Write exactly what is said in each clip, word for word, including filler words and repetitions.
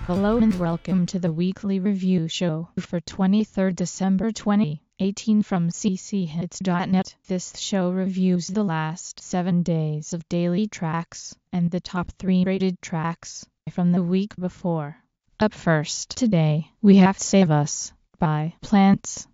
Hello and welcome to the weekly review show for twenty-third December twenty eighteen from c c hits dot net. This show reviews the last seven days of daily tracks and the top three rated tracks from the week before. Up first today, we have Save Us by Plants.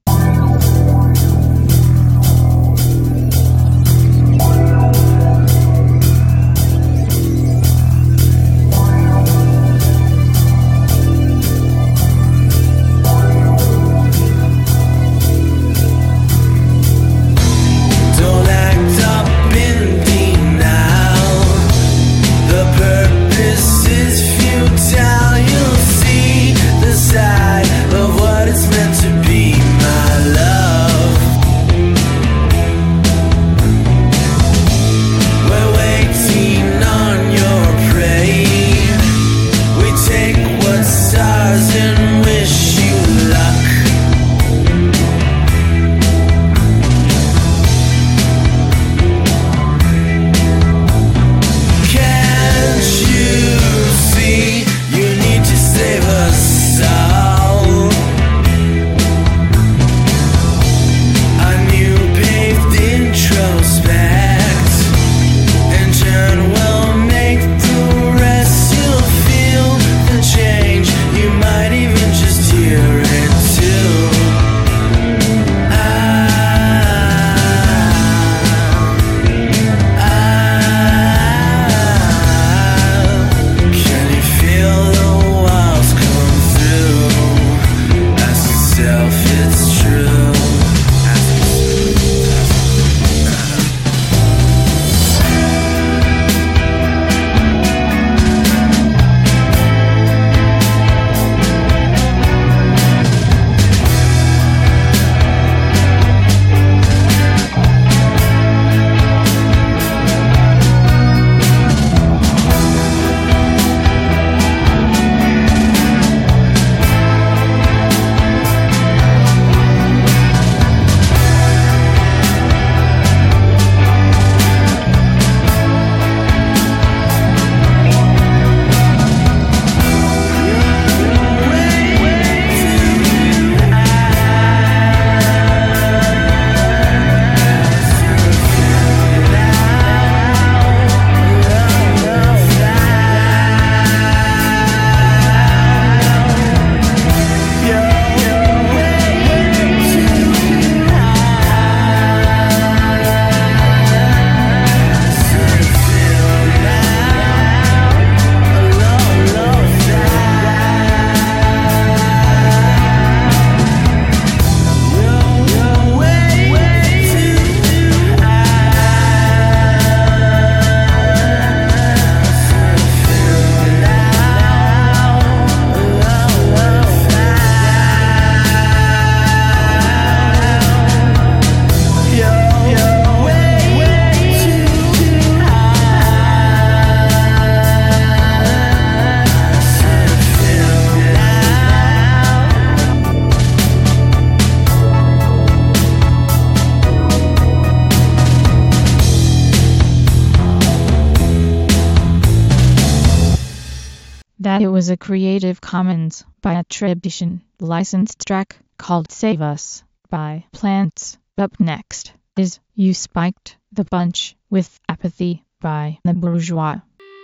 That it was a Creative Commons by attribution licensed track called Save Us by Plants. Up next is You Spiked the Bunch with Apathy by The Bourgeois.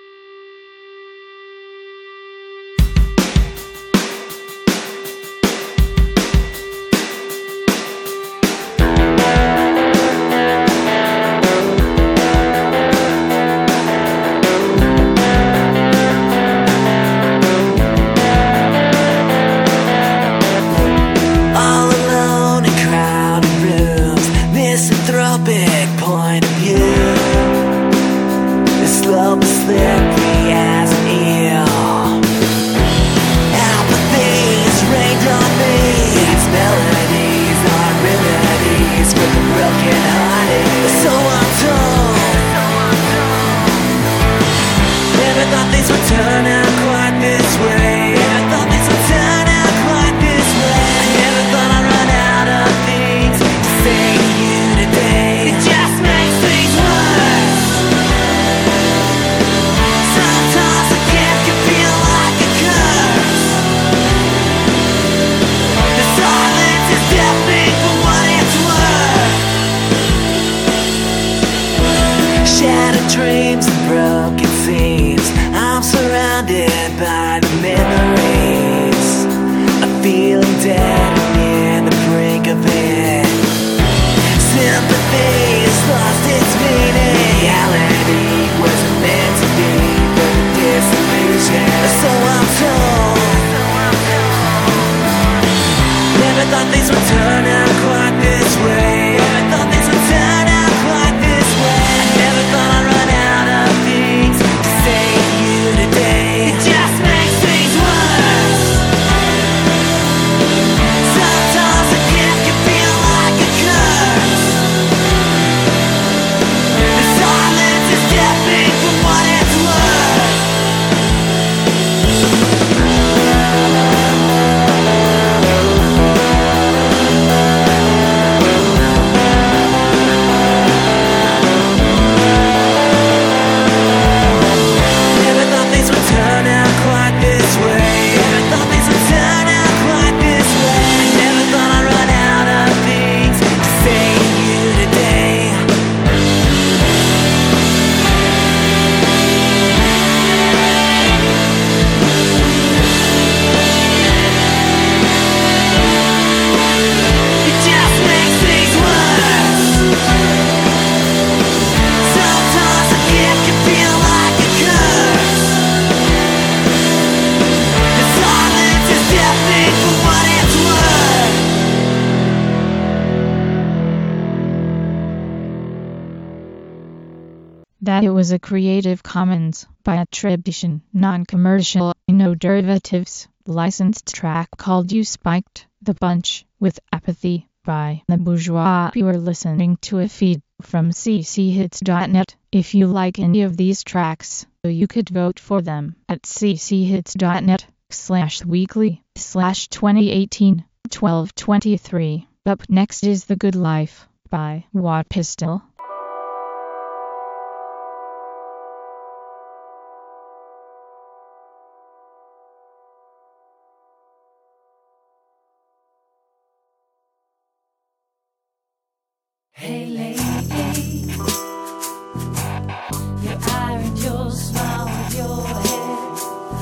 Point of view, this love is slippery as an eel. Apathy is rained on me. Its melodies are remedies for the broken hearted. So I'm told. Never thought things would turn out quite this way. Never thought things would turn out quite this way. I never thought I'd run out of things to say to you today. It just makes things worse. dreams and broken scenes. I'm surrounded by the memories of feeling dead and near the brink of it. Sympathy has lost its meaning. Reality wasn't meant to be, but a disillusion. So I'm told. Never thought things would turn out quite this way. Never thought things would turn out quite this way. I never thought I'd run out of things to say to you today. It just makes things worse. Sometimes a gift can feel like a curse. The silence is deafening from what it's worth. Never thought things would turn out quite this way. Never thought things would turn out quite this way. I never thought I'd run out of things to say to you today. It just makes things worse. Sometimes a gift can feel like a curse. The silence is deafening for what it's worth. That it was a Creative Commons by attribution, non-commercial, no derivatives, licensed track called You Spiked the Bunch with Apathy by The Bourgeois. You are listening to a feed from c c hits dot net. If you like any of these tracks, you could vote for them at c c hits dot net slash weekly slash twenty eighteen twelve twenty-three. Up next is The Good Life by Watt Pistol. Hey lady, you ironed your smile with your head.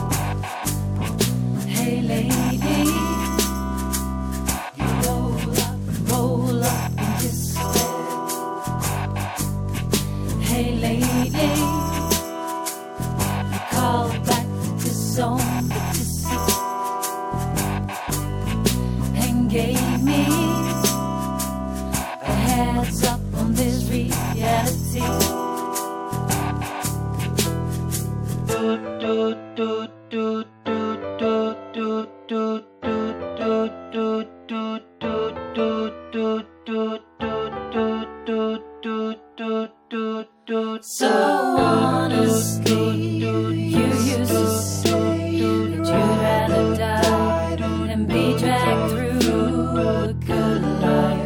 Hey lady, you roll up, roll up in despair. Hey lady, you call back to song that you see and gave me heads up on this reality. Do, do, do, do, do, do, do, do, do, do, do, do, do, do, do, do, do, do, do, do. So honestly, you used to say that you'd rather die than be dragged through a good life.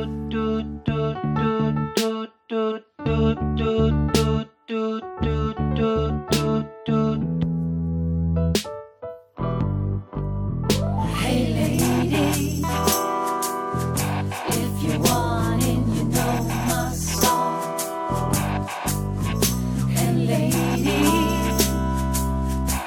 Hey lady, if you want it, you know my song. And lady,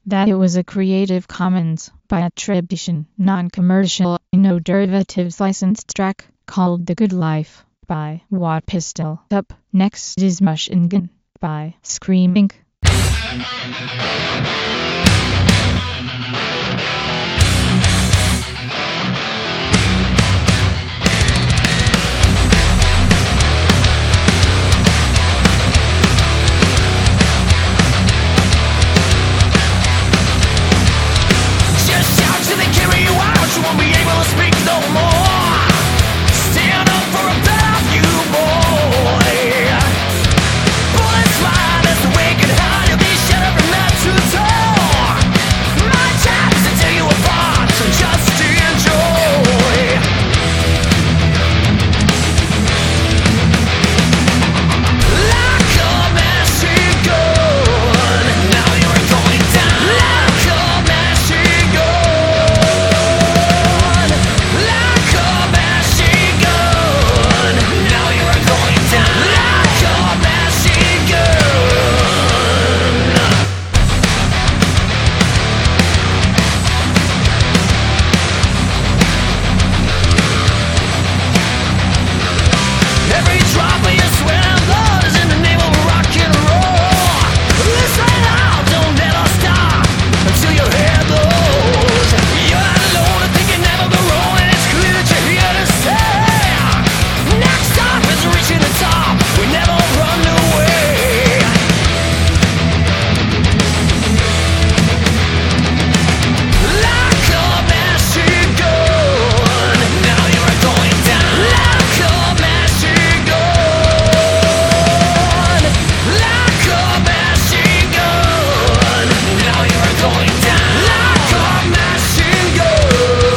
that it was a Creative Commons by attribution, non-commercial, no derivatives licensed track called The Good Life by Watt Pistol. Up next is Machine Gun by Scream Incorporated. You won't be able to speak no more. Stand up for a better view, boy. Bullets fly as the wind can hide. You'll be shut up and not too tall. My job is to tear you apart, so just enjoy. Like a machine gun, now you're going down. Like a machine gun. Every drop of your sweat and blood is in the name of rock and roll. Listen out, don't ever stop until your head blows. You're not alone and think you never go wrong, and it's clear that you're here to stay. Next stop is reaching the top. We never run away. Like a machine gun, now you're going down. Like a machine gun, like a machine gun, now you're going down. Like a machine gun.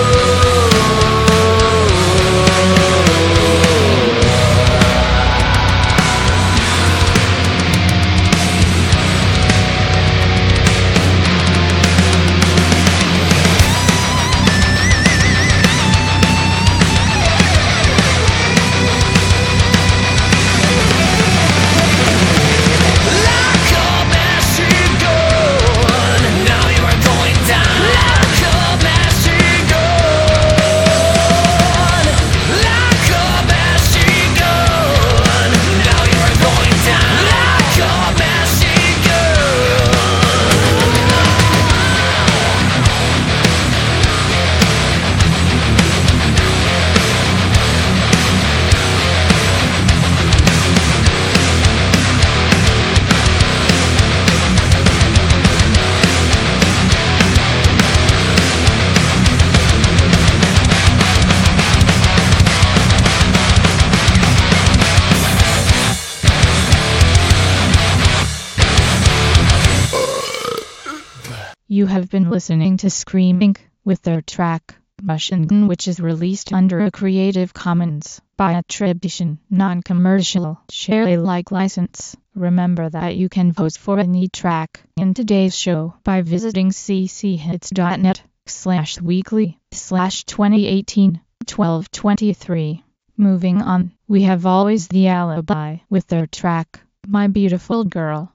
Like a machine gun, now you are going down. Like a machine gun, like a machine gun, now you are going down. Like a machine gun. You have been listening to Scream Incorporated with their track Machine Gun, which is released under a Creative Commons by attribution, non-commercial, share Alike license. Remember that you can vote for any track in today's show by visiting cchits.net slash weekly slash 2018 12 23. Moving on, we have Always the Alibi with their track My Beautiful Girl.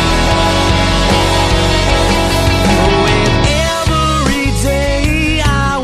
Every day I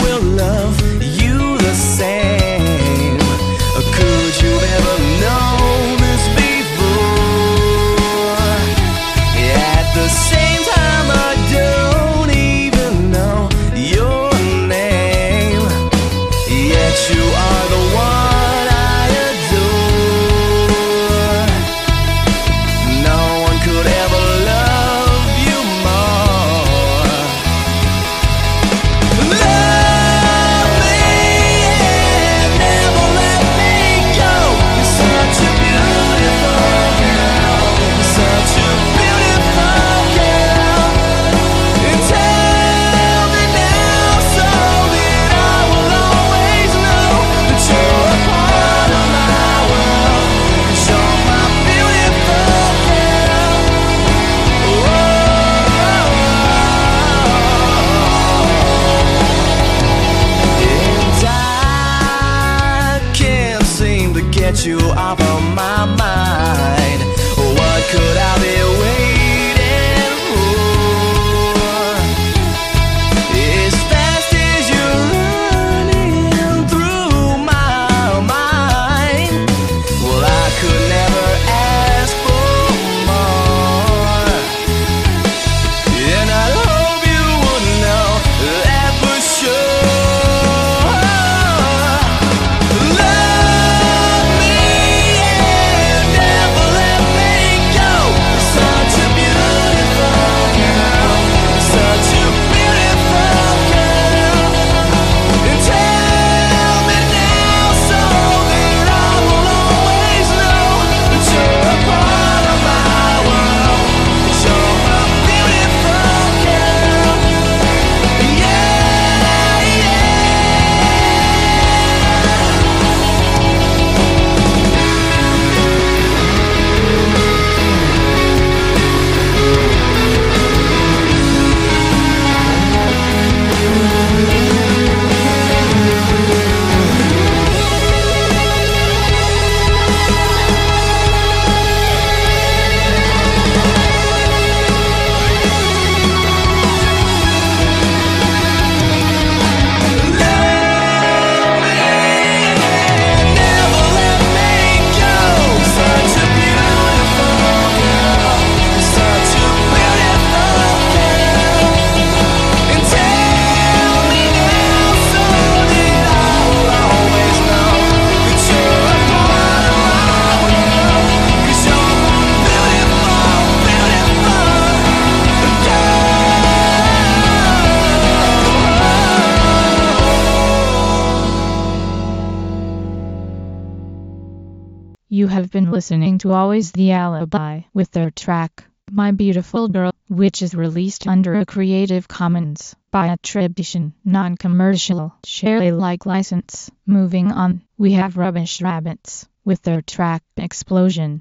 You have been listening to Always the Alibi with their track, My Beautiful Girl, which is released under a Creative Commons by attribution, non-commercial, share Alike license. Moving on, we have Rubbish Rabbits with their track, Explosion.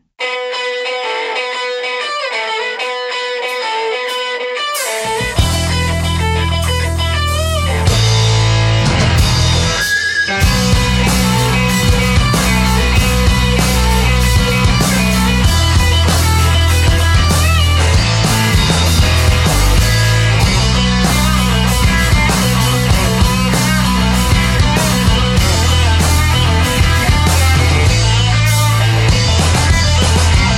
Explosion.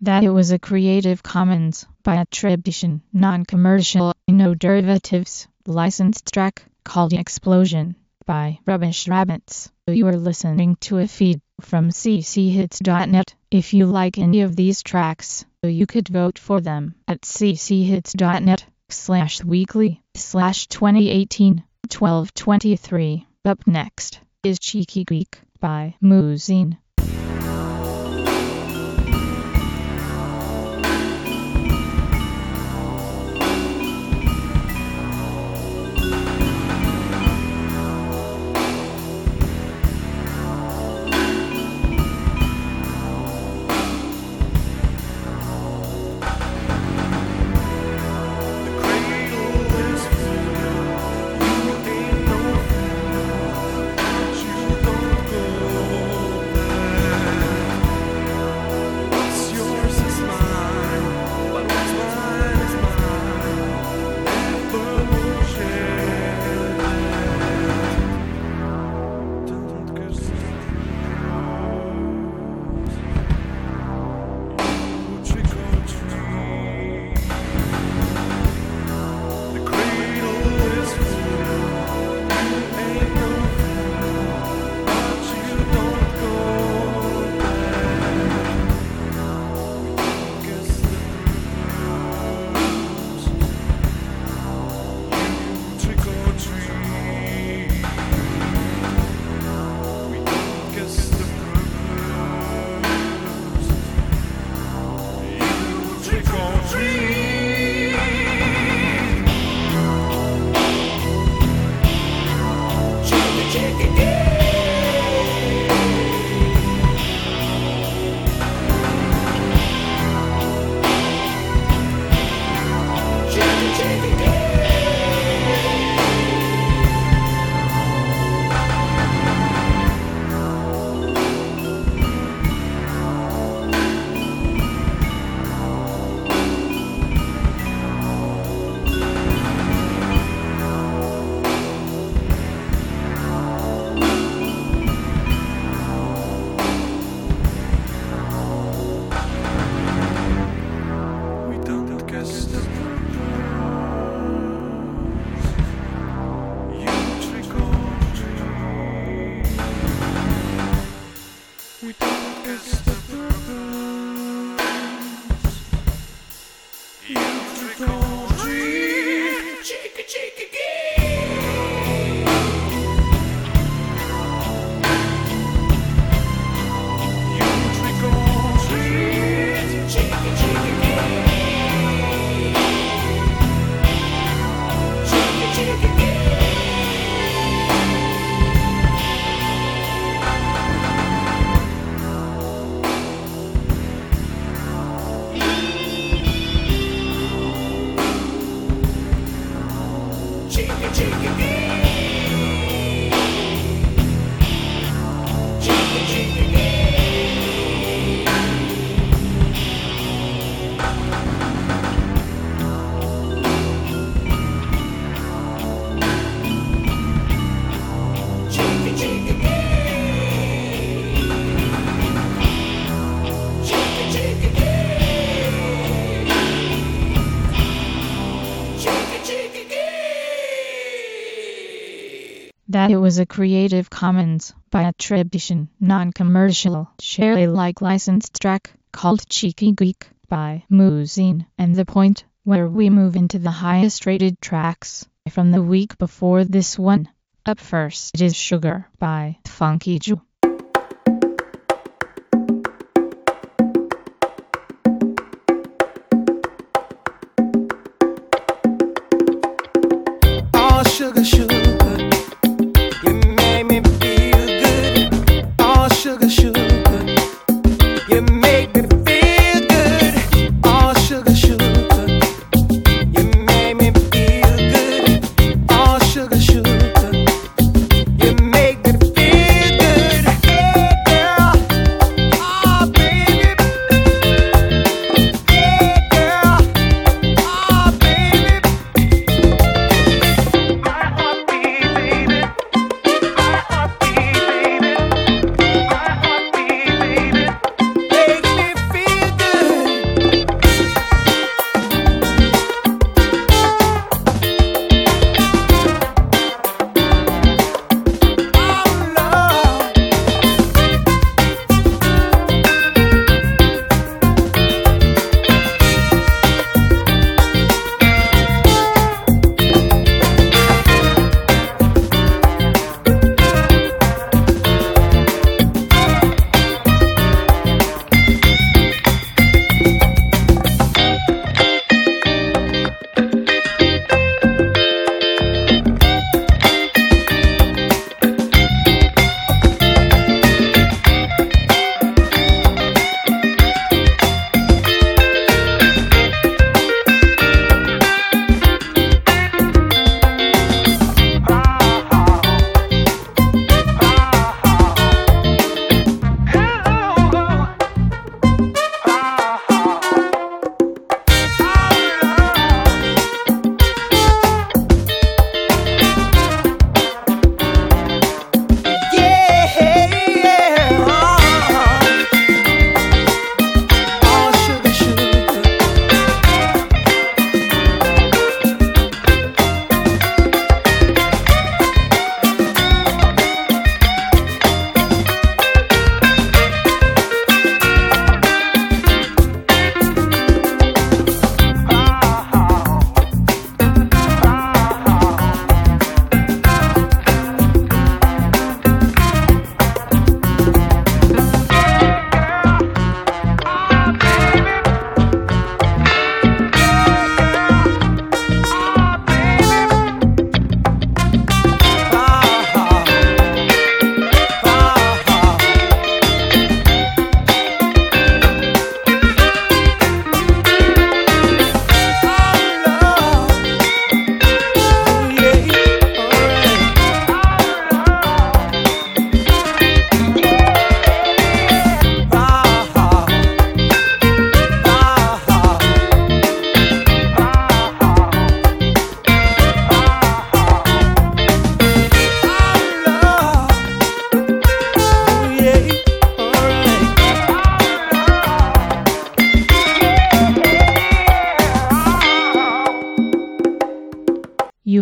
that it was a Creative Commons by attribution, non-commercial, no derivatives, licensed track called Explosion by Rubbish Rabbits. You are listening to a feed from c c hits dot net. If you like any of these tracks, you could vote for them at c c hits dot net slash weekly slash twenty eighteen twelve twenty-three. Up next is Cheeky Geek by Moozine. That it was a Creative Commons by attribution, non-commercial, share Alike licensed track called Cheeky Geek by Moozine, and the point where we move into the highest rated tracks from the week before this one. Up first is Sugar by Funky Joe. Oh, sugar, sugar. Sugar, sugar, you make me feel good.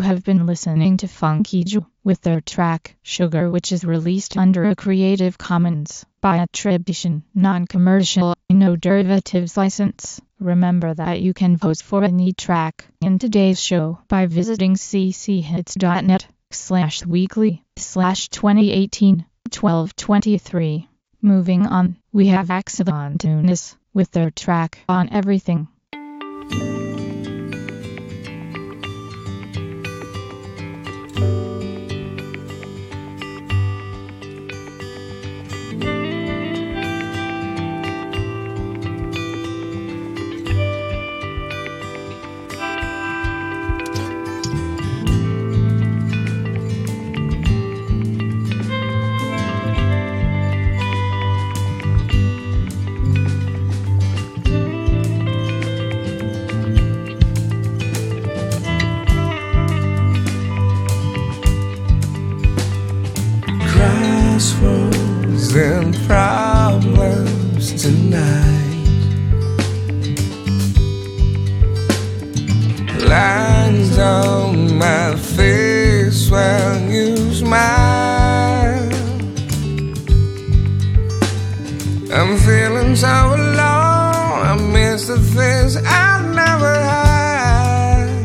have been listening to Funky Joe with their track Sugar, which is released under a Creative Commons by attribution, non-commercial, no derivatives license. Remember that you can vote for any track in today's show by visiting cchits.net slash weekly slash 2018 12 23. Moving on, we have Axodon Tunis with their track On Everything. Crossroads and problems tonight. Lines on my face when you smile. I'm feeling so alone. I miss the things I never had.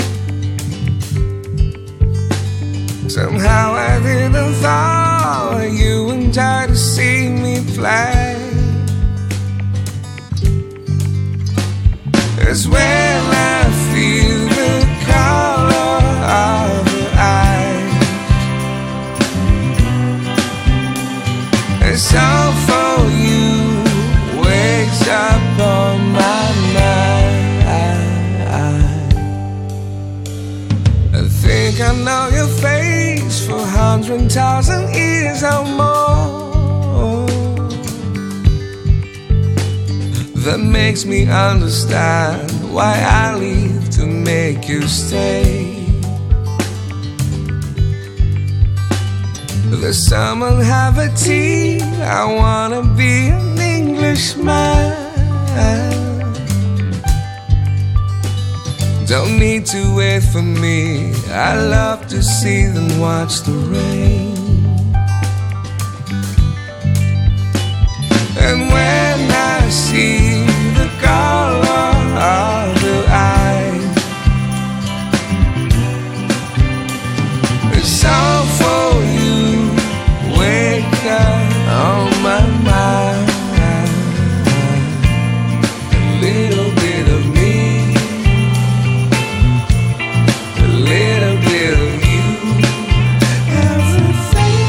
Somehow I didn't thought you and I to see me fly. It's when I feel the color of your eyes. It's all for you, wakes up on my mind. I think I know your face for a hundred thousand years or more. That makes me understand why I leave to make you stay. The summer have a tea, I wanna be an Englishman. Don't need to wait for me, I love to see and watch the rain. And when I see the color of your eyes, it's all for you, wake up on my mind. A little bit of me, a little bit of you, everything.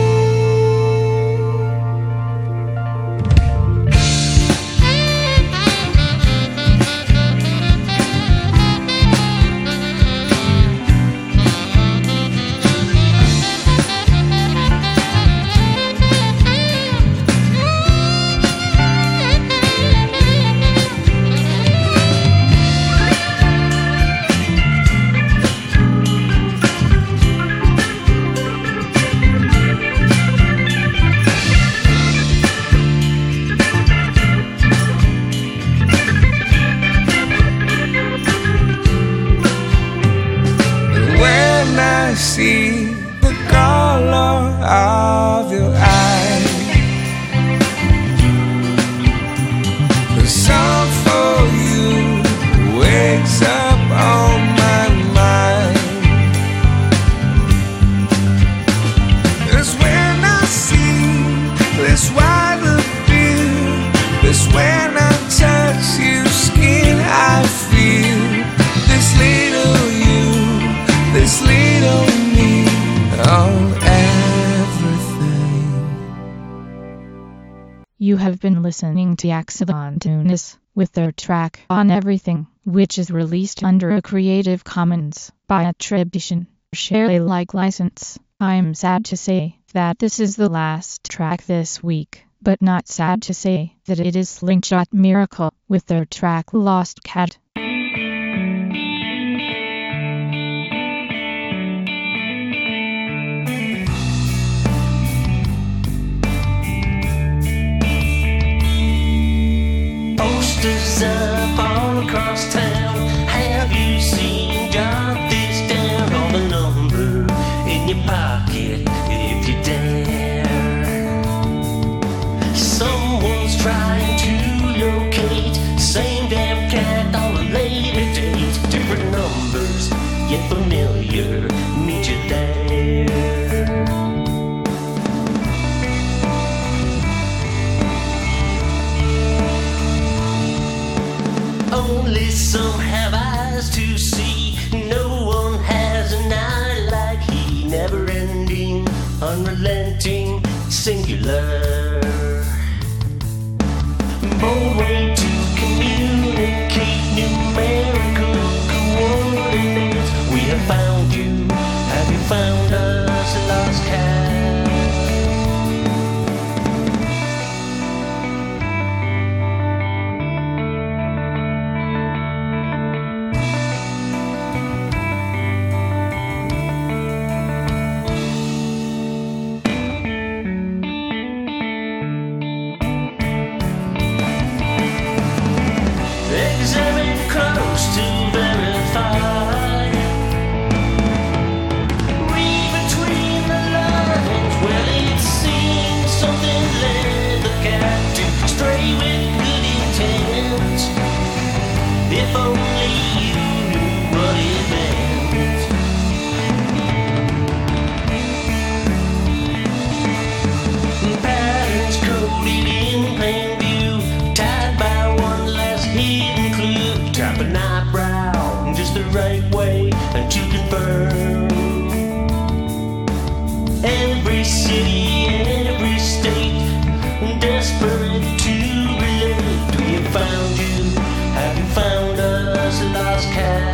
See the color of your eyes, the song for you wakes up on my mind. It's when I see this white appeal, it's when I touch your skin, I feel this little you, this little me, on everything. You have been listening to Axodon Tunis with their track On Everything, which is released under a Creative Commons by attribution, share Alike license. I'm sad to say that this is the last track this week, but not sad to say that it is Slingshot Miracle with their track Lost Cat. Posters up all across town. Have you seen? Jot this down. All the Only some have eyes to see. No one has an eye like he. Never ending, unrelenting, singular. Bold way to communicate numerical coordinates. We have found you. Have you found us, lost cat? Examine close to verify. Read between the lines. Well, it seems something led the cat to stray with good intent. If only you knew what it meant. Patterns coded in plain view, tied by one last hidden clue. Tap an eyebrow just the right way to confirm. Every city, every state, desperate to relate. We have found you. Have you found us, lost cat?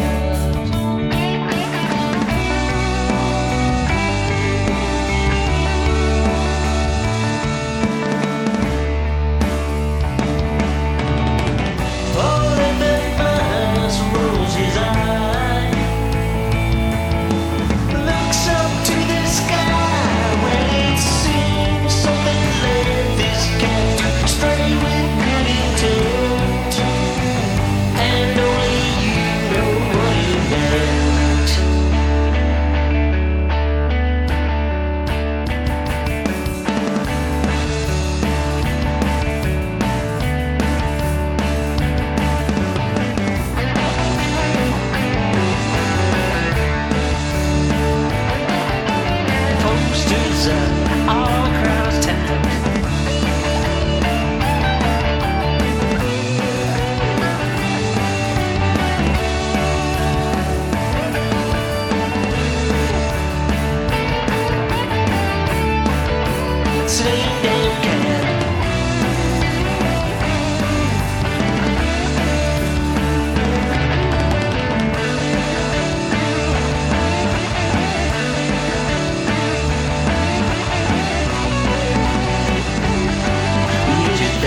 All of the bus rolls his eye, looks up to the sky. Well, it seems something led this cat to stray with good intent. And only you know what it meant. Posters up all across town. Same damn cat. You're just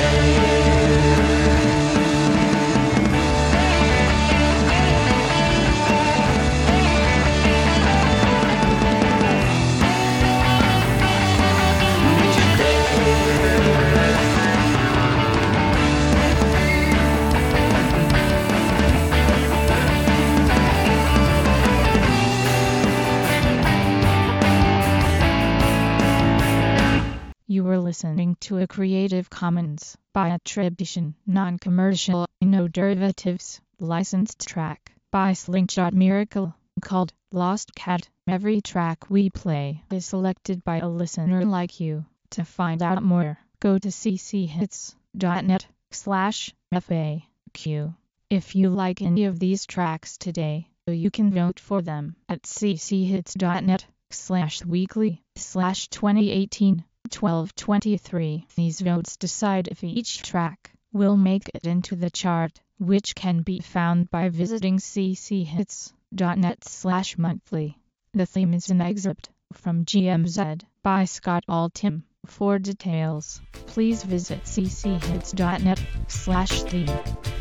You were listening to a Creative Commons by attribution, non-commercial, no derivatives, licensed track by Slingshot Miracle called Lost Cat. Every track we play is selected by a listener like you. To find out more, go to cchits.net slash FAQ. If you like any of these tracks today, you can vote for them at cchits.net slash weekly slash 2018 twelve twenty-three. These votes decide if each track will make it into the chart, which can be found by visiting cchits.net slash monthly. The theme is an excerpt from G M Z by Scott Altham. For details, please visit cchits.net slash theme.